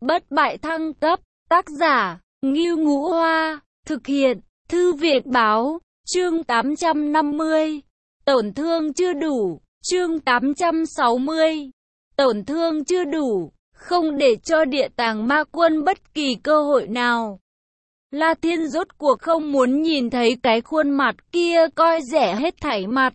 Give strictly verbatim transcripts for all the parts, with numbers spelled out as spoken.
bất bại thăng cấp, tác giả, Ngưu Ngũ Hoa, thực hiện, Thư viện Báo, chương tám trăm năm mươi, tổn thương chưa đủ, chương tám trăm sáu mươi, tổn thương chưa đủ, không để cho Địa Tàng Ma Quân bất kỳ cơ hội nào. La Thiên rốt cuộc không muốn nhìn thấy cái khuôn mặt kia coi rẻ hết thảy mặt.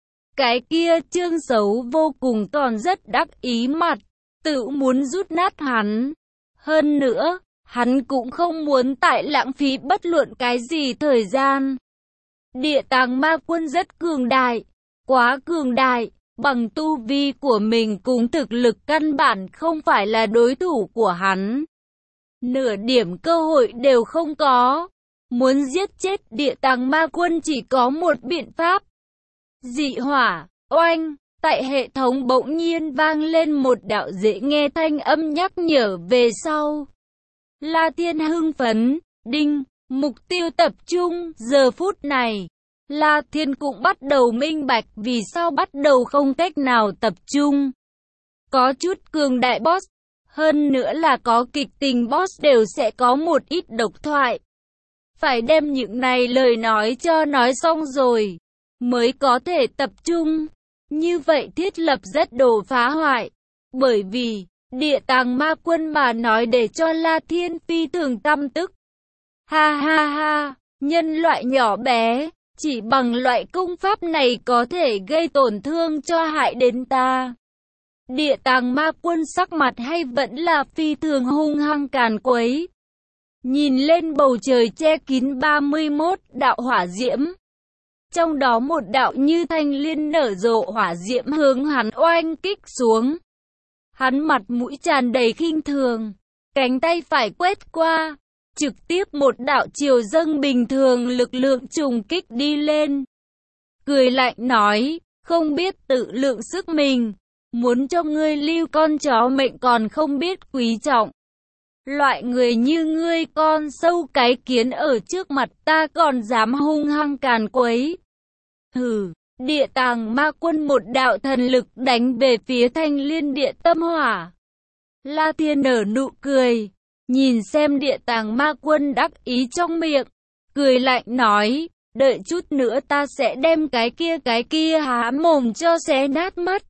Cái kia trương xấu vô cùng còn rất đắc ý mặt, tự muốn rút nát hắn. Hơn nữa, hắn cũng không muốn tại lãng phí bất luận cái gì thời gian. Địa Tàng Ma Quân rất cường đại, quá cường đại, bằng tu vi của mình cùng thực lực căn bản không phải là đối thủ của hắn. Nửa điểm cơ hội đều không có. Muốn giết chết Địa Tàng Ma Quân chỉ có một biện pháp. Dị hỏa, oanh, tại hệ thống bỗng nhiên vang lên một đạo dễ nghe thanh âm nhắc nhở về sau. La Thiên hưng phấn, đinh, mục tiêu tập trung, giờ phút này. La Thiên cũng bắt đầu minh bạch vì sao bắt đầu không cách nào tập trung. Có chút cường đại boss, hơn nữa là có kịch tình boss đều sẽ có một ít độc thoại. Phải đem những này lời nói cho nói xong rồi, mới có thể tập trung. Như vậy thiết lập rất đồ phá hoại. Bởi vì, Địa Tàng Ma Quân mà nói để cho La Thiên phi thường căm tức. Ha ha ha, nhân loại nhỏ bé, chỉ bằng loại công pháp này có thể gây tổn thương cho hại đến ta. Địa Tàng Ma Quân sắc mặt hay vẫn là phi thường hung hăng càn quấy. Nhìn lên bầu trời che kín ba mươi mốt đạo hỏa diễm. Trong đó một đạo như thanh liên nở rộ hỏa diễm hướng hắn oanh kích xuống. Hắn mặt mũi tràn đầy khinh thường, cánh tay phải quét qua, trực tiếp một đạo chiều dâng bình thường lực lượng trùng kích đi lên. Cười lạnh nói, không biết tự lượng sức mình, muốn cho ngươi lưu con chó mệnh còn không biết quý trọng. Loại người như ngươi con sâu cái kiến ở trước mặt ta còn dám hung hăng càn quấy. Hừ, Địa Tàng Ma Quân một đạo thần lực đánh về phía thanh liên địa tâm hỏa. La Thiên nở nụ cười, nhìn xem Địa Tàng Ma Quân đắc ý trong miệng, cười lạnh nói, đợi chút nữa ta sẽ đem cái kia cái kia há mồm cho xé nát mất.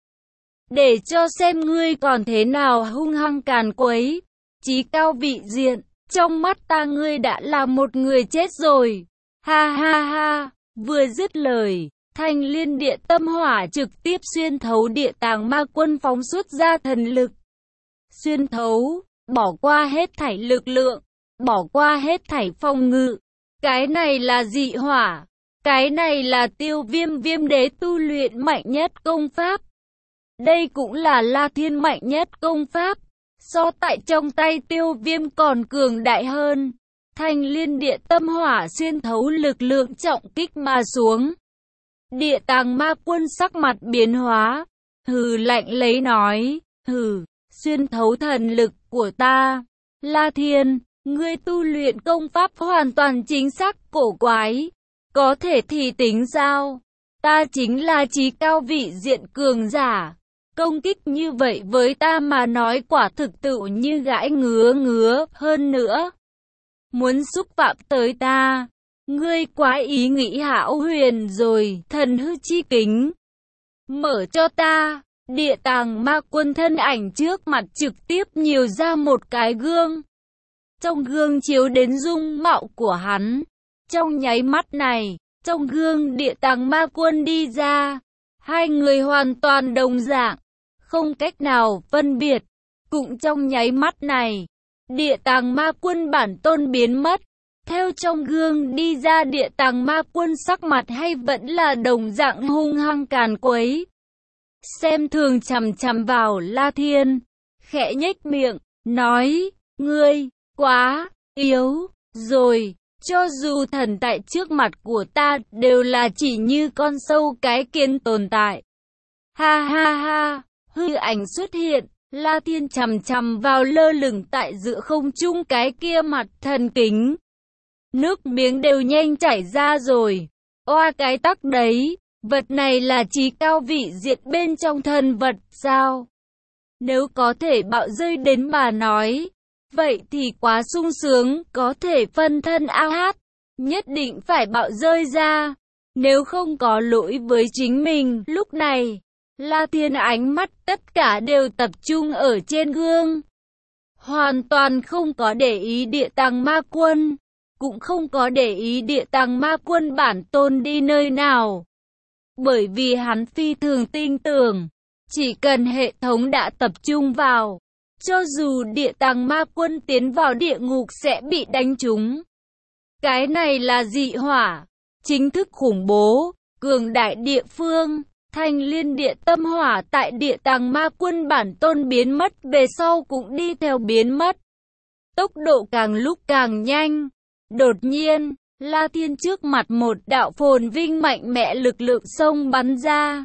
Để cho xem ngươi còn thế nào hung hăng càn quấy. Chí cao vị diện, trong mắt ta ngươi đã là một người chết rồi. Ha ha ha, vừa dứt lời, thanh liên địa tâm hỏa trực tiếp xuyên thấu Địa Tàng Ma Quân phóng xuất ra thần lực. Xuyên thấu, bỏ qua hết thảy lực lượng, bỏ qua hết thảy phòng ngự. Cái này là dị hỏa, cái này là Tiêu Viêm Viêm Đế tu luyện mạnh nhất công pháp. Đây cũng là La Thiên mạnh nhất công pháp. So tại trong tay Tiêu Viêm còn cường đại hơn. Thanh liên địa tâm hỏa xuyên thấu lực lượng trọng kích mà xuống. Địa Tàng Ma Quân sắc mặt biến hóa, hừ lạnh lấy nói, hừ, xuyên thấu thần lực của ta. La Thiên, ngươi tu luyện công pháp hoàn toàn chính xác cổ quái, có thể thì tính sao? Ta chính là chí cao vị diện cường giả. Công kích như vậy với ta mà nói quả thực tự như gãi ngứa ngứa, hơn nữa. Muốn xúc phạm tới ta, ngươi quá ý nghĩ hão huyền rồi, thần hư chi kính. Mở cho ta, Địa Tàng Ma Quân thân ảnh trước mặt trực tiếp nhiều ra một cái gương. Trong gương chiếu đến dung mạo của hắn. Trong nháy mắt này, trong gương Địa Tàng Ma Quân đi ra. Hai người hoàn toàn đồng dạng, không cách nào phân biệt. Cũng trong nháy mắt này, Địa Tàng Ma Quân bản tôn biến mất. Theo trong gương đi ra Địa Tàng Ma Quân sắc mặt hay vẫn là đồng dạng hung hăng càn quấy. Xem thường chằm chằm vào La Thiên, khẽ nhếch miệng, nói, ngươi, quá, yếu, rồi, cho dù thần tại trước mặt của ta đều là chỉ như con sâu cái kiến tồn tại. Ha ha ha, hư ảnh xuất hiện, La Thiên chằm chằm vào lơ lửng tại giữa không trung cái kia mặt thần kính. Nước miếng đều nhanh chảy ra rồi, oa cái tắc đấy. Vật này là chí cao vị diện bên trong thần vật sao? Nếu có thể bạo rơi đến mà nói, Vậy thì quá sung sướng, có thể phân thân a hát, nhất định phải bạo rơi ra. Nếu không có lỗi với chính mình, lúc này, La Thiên ánh mắt tất cả đều tập trung ở trên gương. Hoàn toàn không có để ý Địa Tàng Ma Quân, cũng không có để ý Địa Tàng Ma Quân bản tôn đi nơi nào. Bởi vì hắn phi thường tin tưởng, chỉ cần hệ thống đã tập trung vào, cho dù Địa Tàng Ma Quân tiến vào địa ngục sẽ bị đánh trúng. Cái này là dị hỏa, chính thức khủng bố, cường đại địa phương. Thanh liên địa tâm hỏa tại Địa Tàng Ma Quân bản tôn biến mất về sau cũng đi theo biến mất. Tốc độ càng lúc càng nhanh. Đột nhiên, La Thiên trước mặt một đạo phồn vinh mạnh mẽ lực lượng xông bắn ra.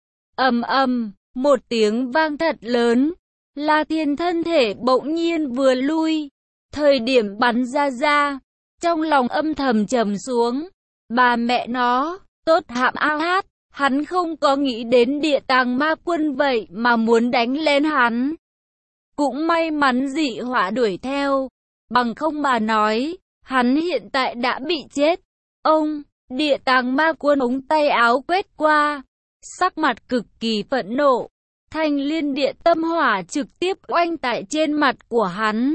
Ầm ầm, một tiếng vang thật lớn. La Thiên thân thể bỗng nhiên vừa lui. Thời điểm bắn ra ra, trong lòng âm thầm trầm xuống. Bà mẹ nó, tốt hạm a hát. Hắn không có nghĩ đến Địa Tàng Ma Quân vậy mà muốn đánh lên hắn. Cũng may mắn dị hỏa đuổi theo, bằng không mà nói, hắn hiện tại đã bị chết. Ông, Địa Tàng Ma Quân ống tay áo quét qua, sắc mặt cực kỳ phẫn nộ. Thanh liên địa tâm hỏa trực tiếp oanh tại trên mặt của hắn.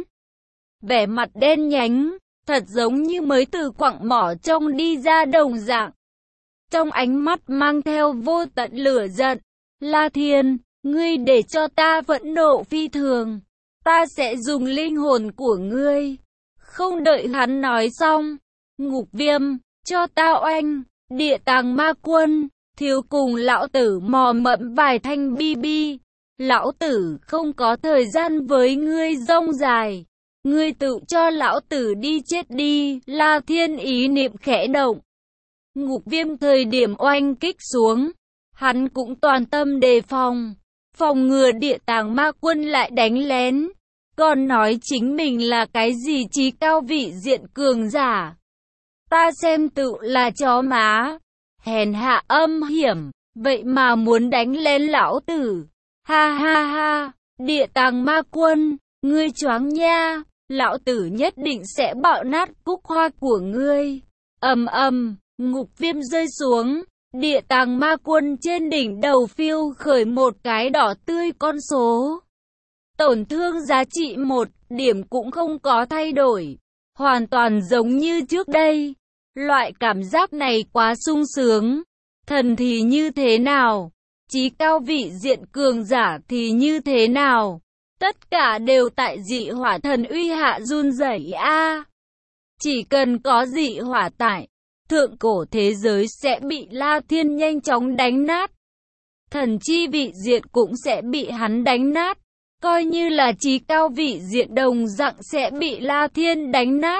Vẻ mặt đen nhánh, thật giống như mới từ quặng mỏ trong đi ra đồng dạng. Trong ánh mắt mang theo vô tận lửa giận. La Thiên, ngươi để cho ta phẫn nộ phi thường. Ta sẽ dùng linh hồn của ngươi. Không đợi hắn nói xong. Ngục Viêm, cho ta oanh. Địa Tàng Ma Quân, thiếu cùng lão tử mò mẫm vài thanh bi bi. Lão tử không có thời gian với ngươi rông dài. Ngươi tự cho lão tử đi chết đi. La Thiên ý niệm khẽ động. Ngục Viêm thời điểm oanh kích xuống, hắn cũng toàn tâm đề phòng, phòng ngừa Địa Tàng Ma Quân lại đánh lén, còn nói chính mình là cái gì trí cao vị diện cường giả. Ta xem tự là chó má, hèn hạ âm hiểm, vậy mà muốn đánh lên lão tử. Ha ha ha, Địa Tàng Ma Quân, ngươi choáng nha, lão tử nhất định sẽ bạo nát cúc hoa của ngươi. Ầm ầm. Ngục Viêm rơi xuống, Địa Tàng Ma Quân trên đỉnh đầu phiêu khởi một cái đỏ tươi con số. Tổn thương giá trị một điểm cũng không có thay đổi, hoàn toàn giống như trước đây. Loại cảm giác này quá sung sướng. Thần thì như thế nào? Chí cao vị diện cường giả thì như thế nào? Tất cả đều tại dị hỏa thần uy hạ run rẩy a. Chỉ cần có dị hỏa tại, thượng cổ thế giới sẽ bị La Thiên nhanh chóng đánh nát. Thần chi vị diện cũng sẽ bị hắn đánh nát. Coi như là chí cao vị diện đồng dạng sẽ bị La Thiên đánh nát.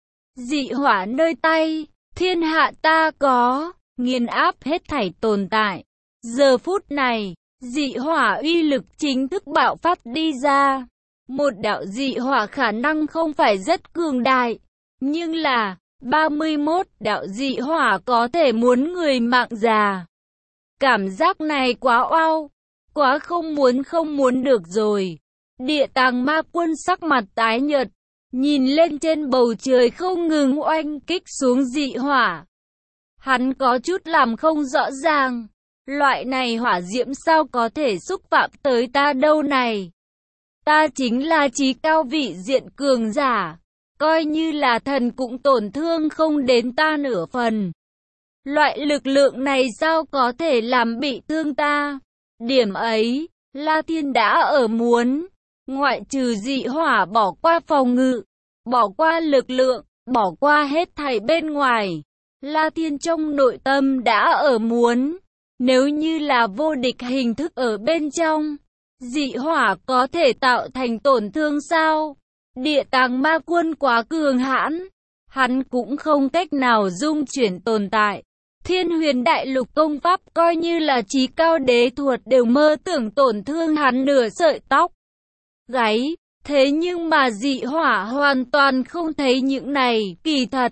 Dị hỏa nơi tay, thiên hạ ta có, nghiền áp hết thảy tồn tại. Giờ phút này, dị hỏa uy lực chính thức bạo phát đi ra. Một đạo dị hỏa khả năng không phải rất cường đại, nhưng là ba mươi mốt đạo dị hỏa có thể muốn người mạng già. Cảm giác này quá oao, quá không muốn không muốn được rồi. Địa Tàng Ma Quân sắc mặt tái nhợt, nhìn lên trên bầu trời không ngừng oanh kích xuống dị hỏa. Hắn có chút làm không rõ ràng, loại này hỏa diễm sao có thể xúc phạm tới ta đâu này. Ta chính là chí cao vị diện cường giả. Coi như là thần cũng tổn thương không đến ta nửa phần. Loại lực lượng này sao có thể làm bị thương ta? Điểm ấy, La Thiên đã ở muốn. Ngoại trừ dị hỏa bỏ qua phòng ngự, bỏ qua lực lượng, bỏ qua hết thảy bên ngoài. La Thiên trong nội tâm đã ở muốn. Nếu như là vô địch hình thức ở bên trong, dị hỏa có thể tạo thành tổn thương sao? Địa Tàng Ma Quân quá cường hãn, hắn cũng không cách nào dung chuyển tồn tại. Thiên Huyền Đại Lục công pháp coi như là chí cao đế thuật đều mơ tưởng tổn thương hắn nửa sợi tóc gáy. Thế nhưng mà dị hỏa hoàn toàn không thấy những này. Kỳ thật,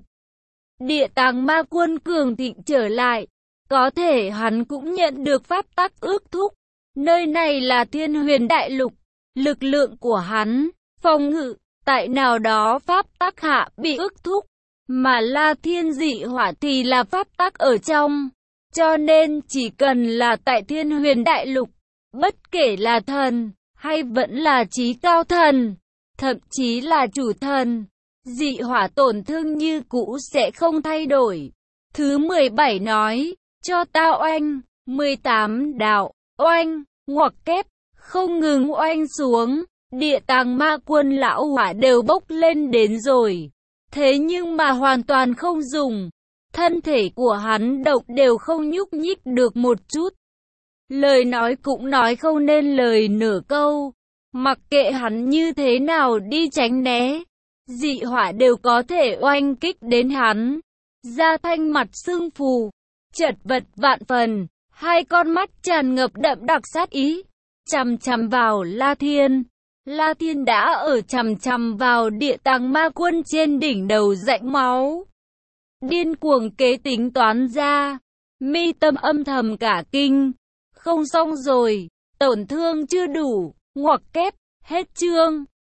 Địa Tàng Ma Quân cường thịnh trở lại, có thể hắn cũng nhận được pháp tắc ước thúc. Nơi này là Thiên Huyền Đại Lục, lực lượng của hắn, phòng ngự, tại nào đó pháp tắc hạ bị ức thúc, mà La Thiên dị hỏa thì là pháp tắc ở trong. Cho nên chỉ cần là tại Thiên Huyền Đại Lục, bất kể là thần, hay vẫn là chí cao thần, thậm chí là chủ thần, dị hỏa tổn thương như cũ sẽ không thay đổi. Thứ mười bảy nói, cho ta oanh, mười tám đạo, oanh, ngoặc kép, không ngừng oanh xuống, địa tàng ma quân lão hỏa đều bốc lên đến rồi. Thế nhưng mà hoàn toàn không dùng, thân thể của hắn độc đều không nhúc nhích được một chút. Lời nói cũng nói không nên lời nửa câu, mặc kệ hắn như thế nào đi tránh né, dị hỏa đều có thể oanh kích đến hắn. Da Thanh mặt sưng phù, chật vật vạn phần, hai con mắt tràn ngập đậm đặc sát ý, chằm chằm vào La Thiên. La Thiên đã ở chằm chằm vào địa tàng ma quân trên đỉnh đầu rãnh máu. Điên cuồng kế tính toán ra, mi tâm âm thầm cả kinh. Không xong rồi, tổn thương chưa đủ, ngoặc kép, hết chương.